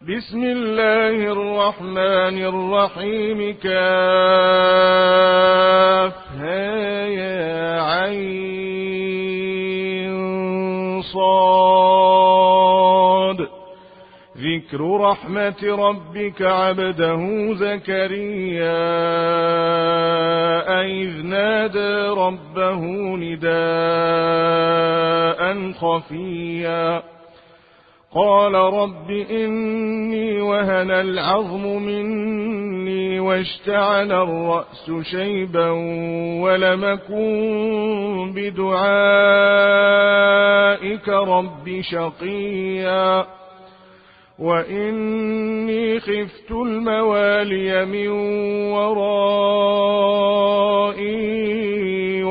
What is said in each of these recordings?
بسم الله الرحمن الرحيم. كافها يا عين صاد. ذكر رحمة ربك عبده زكريا إذ نادى ربه نداء خفيا قال رب إني وهن العظم مني واشتعل الرأس شيبا ولم أكن بدعائك رب شقيا وإني خفت الموالي من ورائي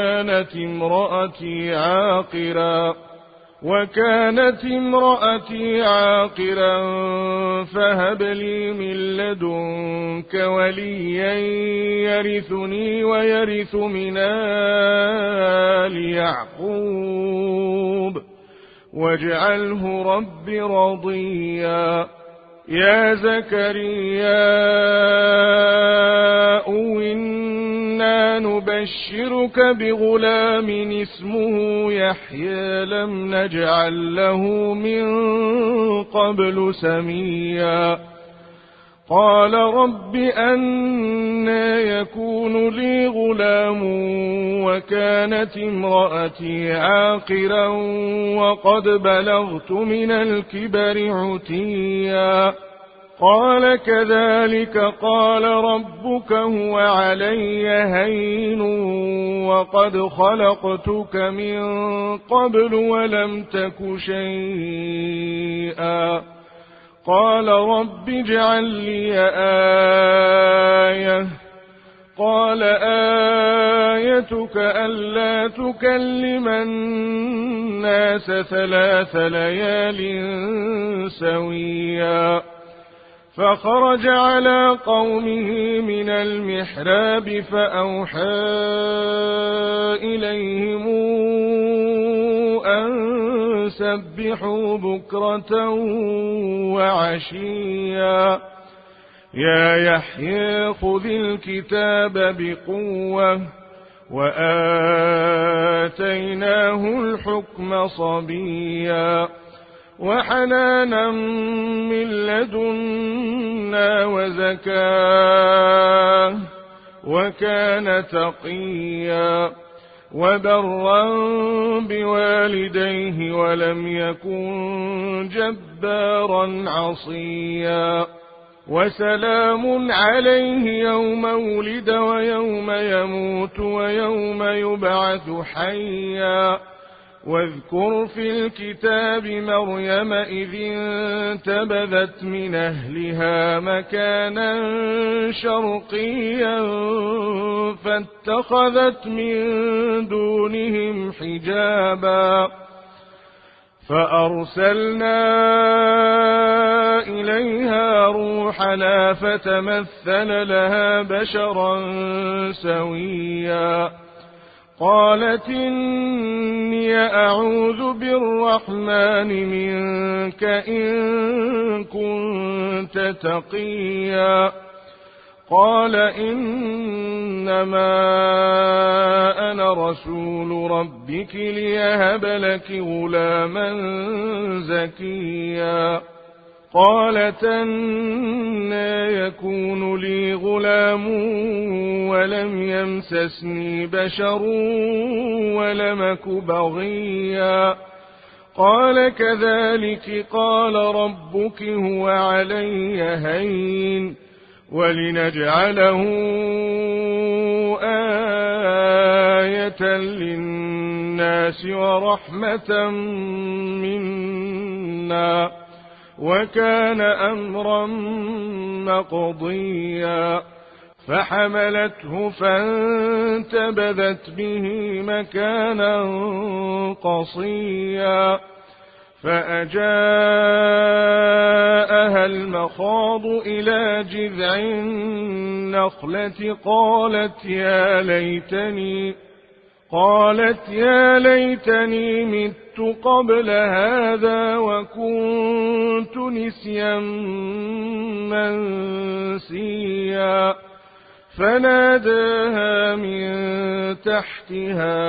وكانت امرأتي عاقرا فهب لي من لدنك وليا يرثني ويرث من آل يعقوب واجعله رب رضيا. يا زكريا إنا نبشرك بغلام اسمه يحيى لم نجعل له من قبل سميا قال رب أنى يكون لي غلام وكانت امرأتي عاقرا وقد بلغت من الكبر عتيا قال كذلك قال ربك هو علي هين وقد خلقتك من قبل ولم تك شيئا قال رب اجعل لي آية قال آيتك ألا تكلم الناس 3 ليال سويا فخرج على قومه من المحراب فأوحى إليهم أن سبحوا بكرة وعشيا يا يحيى خذ الكتاب بقوة وآتيناه الحكم صبيا وحنانا من لدنا وزكاة وكان تقيا وبرا بوالديه ولم يكن جبارا عصيا وسلام عليه يوم ولد ويوم يموت ويوم يبعث حيا واذكر في الكتاب مريم إذ انتبذت من أهلها مكانا شرقيا فاتخذت من دونهم حجابا فأرسلنا إليها روحنا فتمثل لها بشرا سويا قالت إني أعوذ بالرحمن منك إن كنت تقيا قال إنما أنا رسول ربك ليهب لك غلاما زكيا قالت أنى يكون لي غلام ولم يمسسني بشر ولم أك بغيا قال كذلك قال ربك هو علي هين ولنجعله آية للناس ورحمة منا وكان أمرا مقضيا فحملته فانتبذت به مكانا قصيا فأجاءها المخاض إلى جذع النخلة قالت يا ليتني مت قبل هذا وكنت نسيا منسيا فناداها من تحتها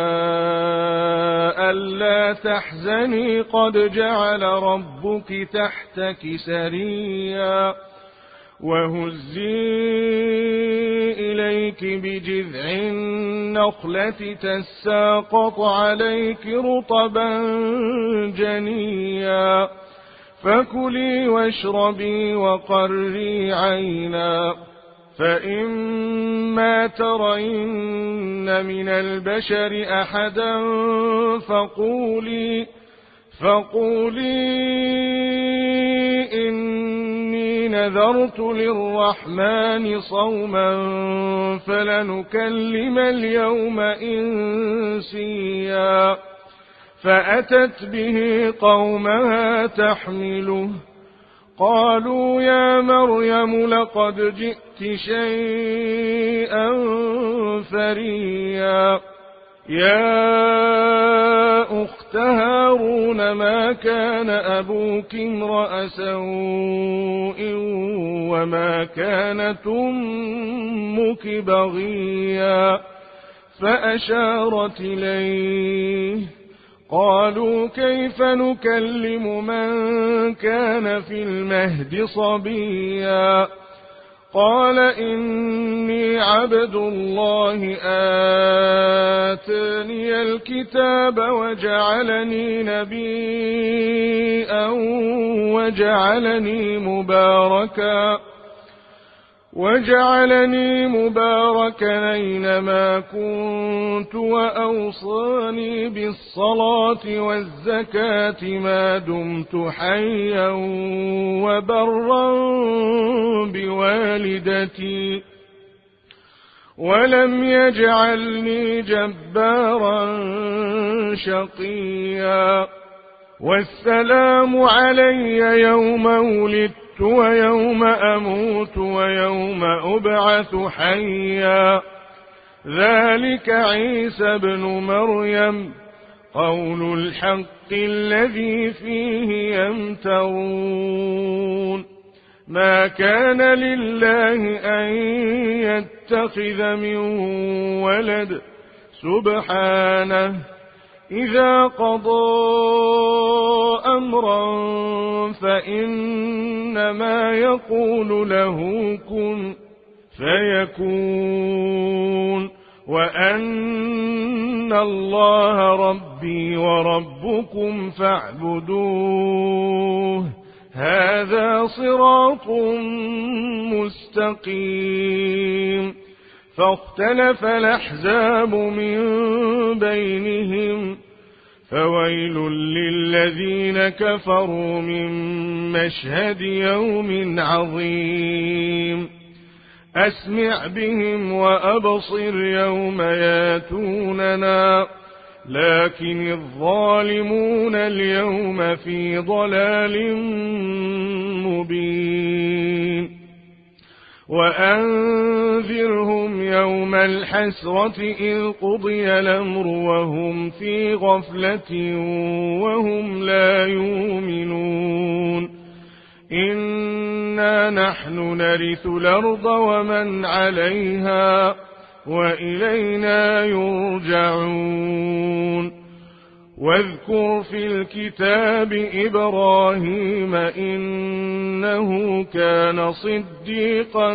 ألا تحزني قد جعل ربك تحتك سريا وهزي إليك بجذع النخلة تساقط عليك رطبا جنيا فكلي واشربي وقري عينا فإما ترين من البشر أحدا فقولي إني نذرت للرحمن صوما فلنكلم اليوم إنسيا فأتت به قومها تحمله قالوا يا مريم لقد جئت شيئا فريا يا أخت هارون ما كان أبوك امرأ سوء وما كانت أمك بغيا فأشارت إليه قالوا كيف نكلم من كان في المهد صبيا قال إني عبد الله آتاني الكتاب وجعلني نبيا وجعلني مباركا أينما كنت وأوصاني بالصلاة والزكاة ما دمت حيا وبرا بوالدتي ولم يجعلني جبارا شقيا والسلام علي يوم ولدت ويوم أموت ويوم أبعث حيا ذلك عيسى ابن مريم قول الحق الذي فيه يمترون ما كان لله أن يتخذ من ولد سبحانه إذا قضى أمرا فإنما يقول له كن فيكون وأن الله ربي وربكم فاعبدوه هذا صراط مستقيم فاختلف الأحزاب من بينهم فويل للذين كفروا من مشهد يوم عظيم أسمع بهم وأبصر يوم ياتوننا لكن الظالمون اليوم في ضلال مبين وأنذرهم يوم الحسرة إذ قضي الأمر وهم في غفلة وهم لا يؤمنون إنا نحن نرث الأرض ومن عليها وإلينا يرجعون واذكر في الكتاب إبراهيم إنه كان صديقا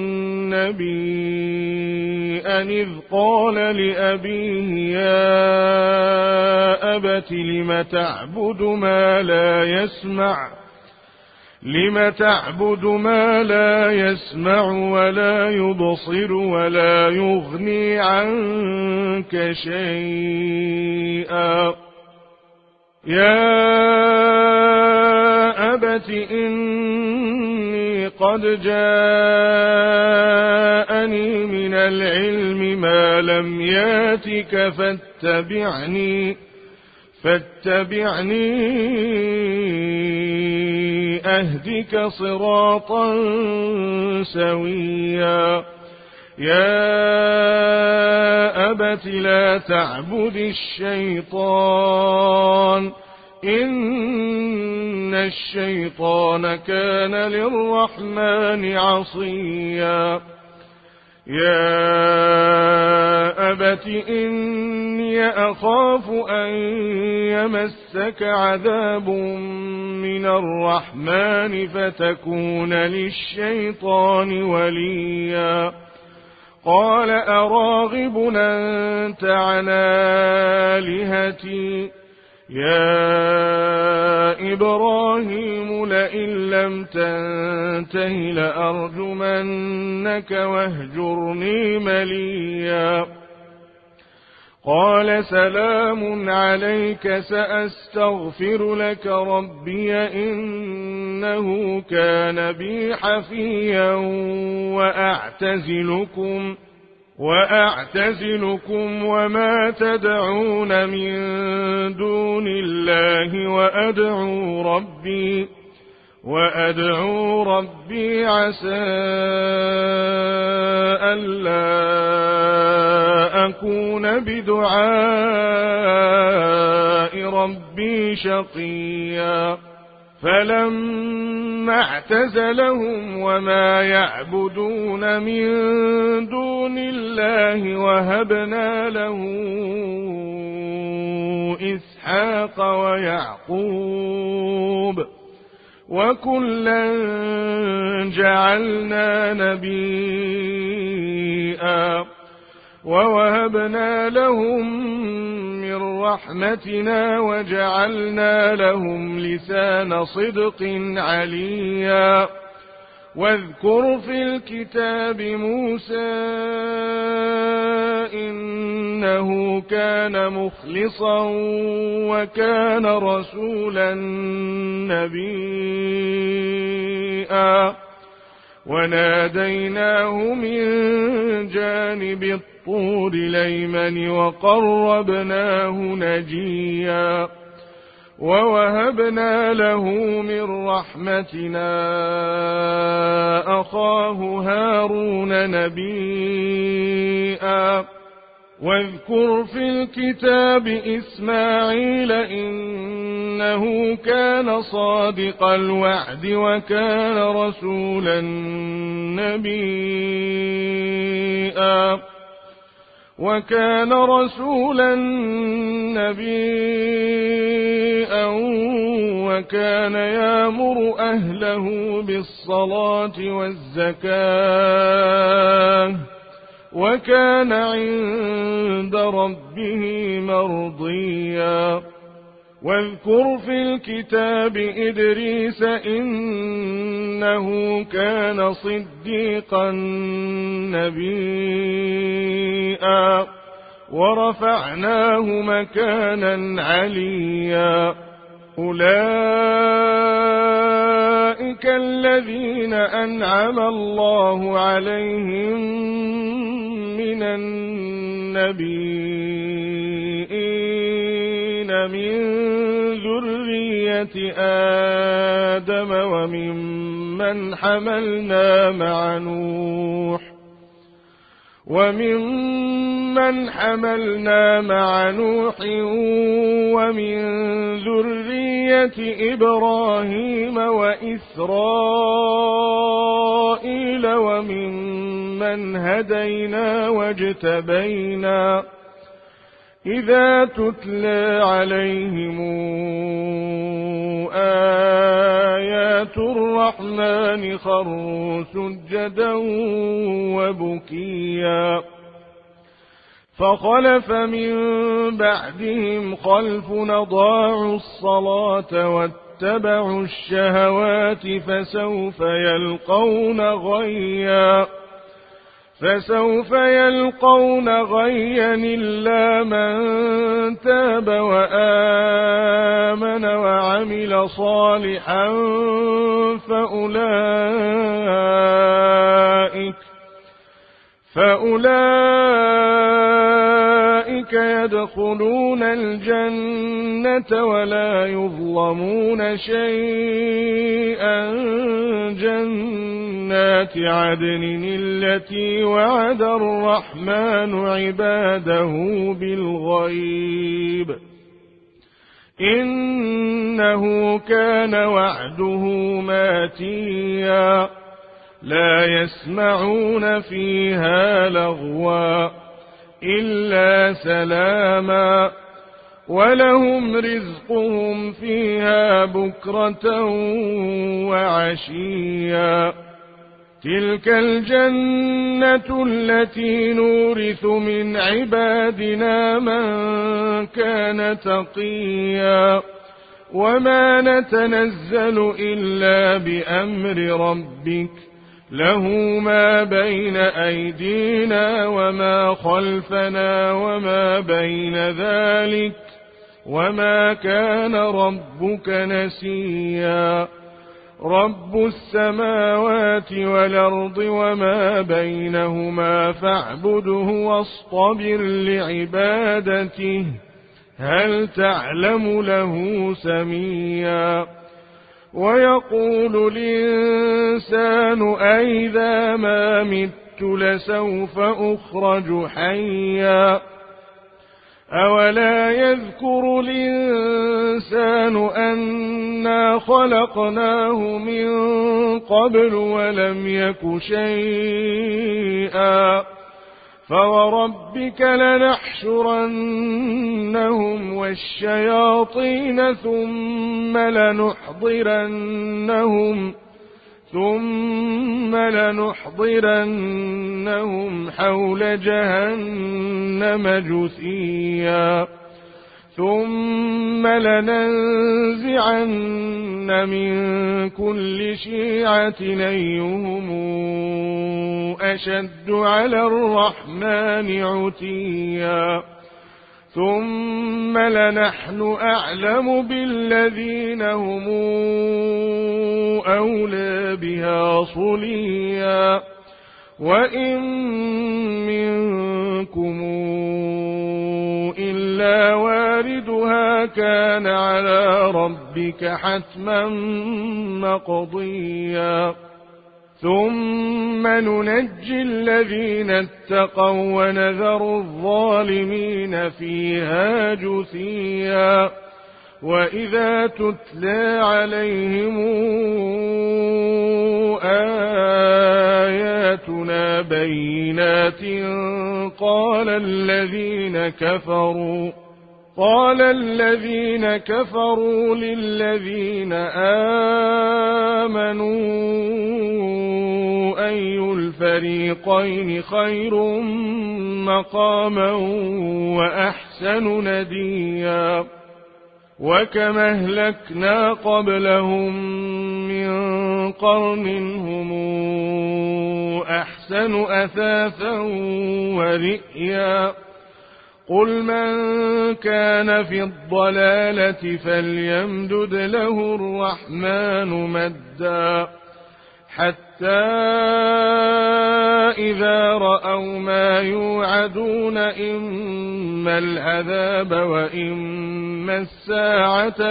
نبيا إذ قال لأبيه يا أبت لم تعبد ما لا يسمع ولا يبصر ولا يغني عنك شيئا يا أبت إني قد جاءني من العلم ما لم ياتك فاتبعني أهدك صراطا سويا يا أبت لا تعبد الشيطان إن الشيطان كان للرحمن عصيا يا أبت إني أخاف أن يمسك عذاب من الرحمن فتكون للشيطان وليا قال أراغب أنت عن آلهتي يا إبراهيم لئن لم تنته لأرجمنك واهجرني مليا قال سلام عليك سأستغفر لك ربي إنه كان بي حفيا وأعتزلكم وما تدعون من دون الله وأدعو ربي عسى ألا أكون بدعاء ربي شقيا فلما اعتزلهم وما يعبدون من دون الله وهبنا له إسحاق ويعقوب وكلا جعلنا نبيا ووهبنا لهم من رحمتنا وجعلنا لهم لسان صدق عليا واذكر في الكتاب موسى إنه كان مخلصا وكان رسولا نبيا وناديناه من جانب الطور الأيمن وقربناه نجيا ووهبنا له من رحمتنا أخاه هارون نبيا واذكر في الكتاب إسماعيل إنه كان صادق الوعد وكان رسولا نبيا وكان يأمر أهله بالصلاة والزكاة وكان عند ربه مرضيا واذكر في الكتاب إدريس إنه كان صديقا نبيا ورفعناه مكانا عليا أولئك الذين أنعم الله عليهم من النبيين من ذرية آدم وممن حملنا مع نوح ومن ذرية إبراهيم وإسرائيل وممن هدينا واجتبينا إذا تتلى عليهم آيات الرحمن خروا سجدا وبكيا فخلف من بعدهم خلف أضاعوا الصلاة واتبعوا الشهوات فسوف يلقون غيا إلا من تاب وآمن وعمل صالحا فأولئك أولئك يدخلون الجنة ولا يظلمون شيئا جنات عدن التي وعد الرحمن عباده بالغيب إنه كان وعده ماتيا لا يسمعون فيها لغوا إلا سلاما ولهم رزقهم فيها بكرة وعشيا تلك الجنة التي نورث من عبادنا من كان تقيا وما نتنزل إلا بأمر ربك له ما بين أيدينا وما خلفنا وما بين ذلك وما كان ربك نسيا رب السماوات والأرض وما بينهما فاعبده واصطبر لعبادته هل تعلم له سميا ويقول الإنسان أئذا ما مت لسوف أخرج حيا أولا يذكر الإنسان أنا خلقناه من قبل ولم يك شيئا فوربك لنحشرنهم والشياطين ثم لنحضرنهم حول جهنم جثيا ثم لننزعن من كل شيعة أيهم أشد على الرحمن عتيا ثم لنحن أعلم بالذين هم أولى بها صليا وإن منكم إلا واردها كان على ربك حتما مقضيا ثم ننجي الذين اتقوا ونذر الظالمين فيها جثيا وإذا تتلى عليهم آياتنا بينات قال الذين كفروا للذين آمنوا أي الفريقين خير مقاما وأحسن نديا وكما أهلكنا قبلهم من قرن هم أحسن أثاثا ورئيا قل من كان في الضلالة فليمدد له الرحمن مدا حتى إذا رأوا ما يوعدون إما العذاب وإما الساعة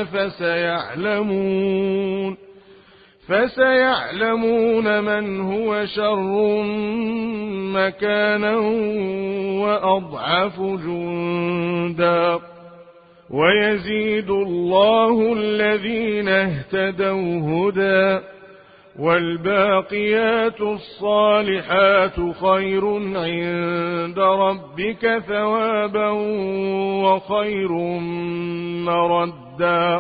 فسيعلمون من هو شر مكانا وأضعف جندا ويزيد الله الذين اهتدوا هدى والباقيات الصالحات خير عند ربك ثوابا وخير مردا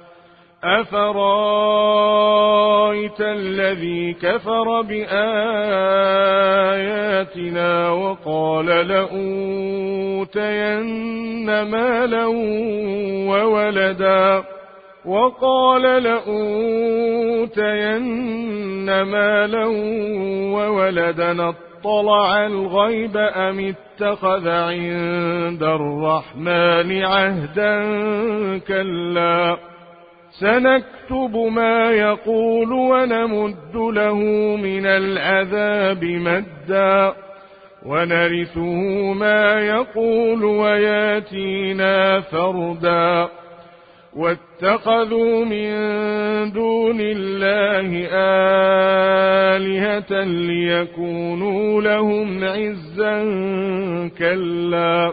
أفرايت الذي كفر بآياتنا وقال لأوتين مالا وولدا اطلع الغيب أم اتخذ عند الرحمن عهدا كلا سنكتب ما يقول ونمد له من العذاب مدا ونرثه ما يقول وياتينا فردا واتخذوا من دون الله آلهة ليكونوا لهم عزا كلا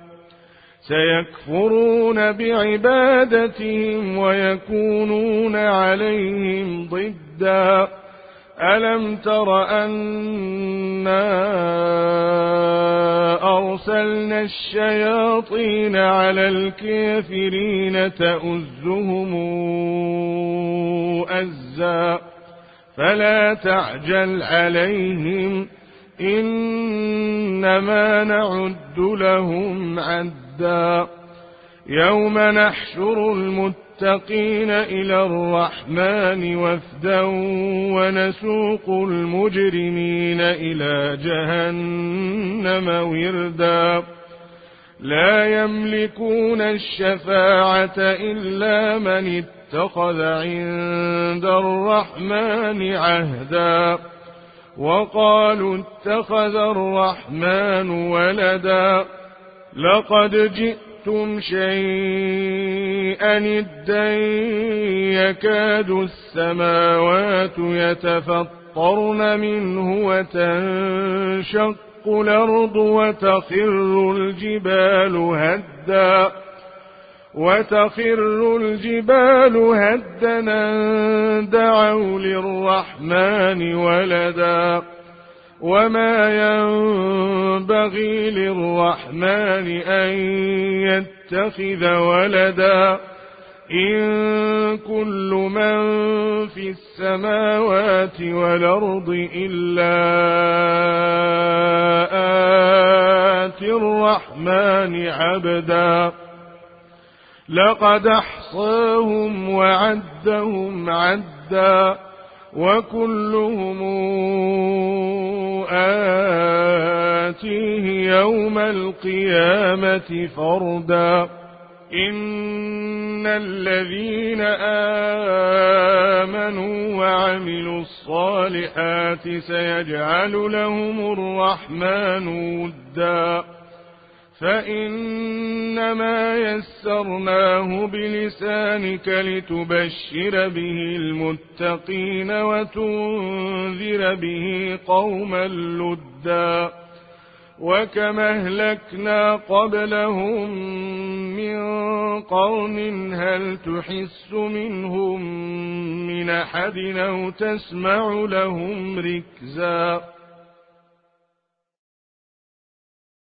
سيكفرون بعبادتهم ويكونون عليهم ضدا ألم تر أنا أرسلنا الشياطين على الكافرين تؤزهم أزا فلا تعجل عليهم إنما نعد لهم عدا يوم نحشر المتقين إلى الرحمن وفدا ونسوق المجرمين إلى جهنم وردا لا يملكون الشفاعة إلا من اتخذ عند الرحمن عهدا وقالوا اتخذ الرحمن ولدا لقد جئتم شيئا إدا يكاد السماوات يتفطرن منه وتنشق الأرض وتخر الجبال هدا دعوا للرحمن ولدا وما ينبغي للرحمن أن يتخذ ولدا إن كل من في السماوات والأرض إلا آتي الرحمن عبدا لقد أحصاهم وعدهم عدا وكلهم آتيه يوم القيامة فردا إن الذين آمنوا وعملوا الصالحات سيجعل لهم الرحمن ودا فإنما يسرناه بلسانك لتبشر به المتقين وتنذر به قوما لدا وكما أهلكنا قبلهم من قرن هل تحس منهم من أحد أو تسمع لهم ركزا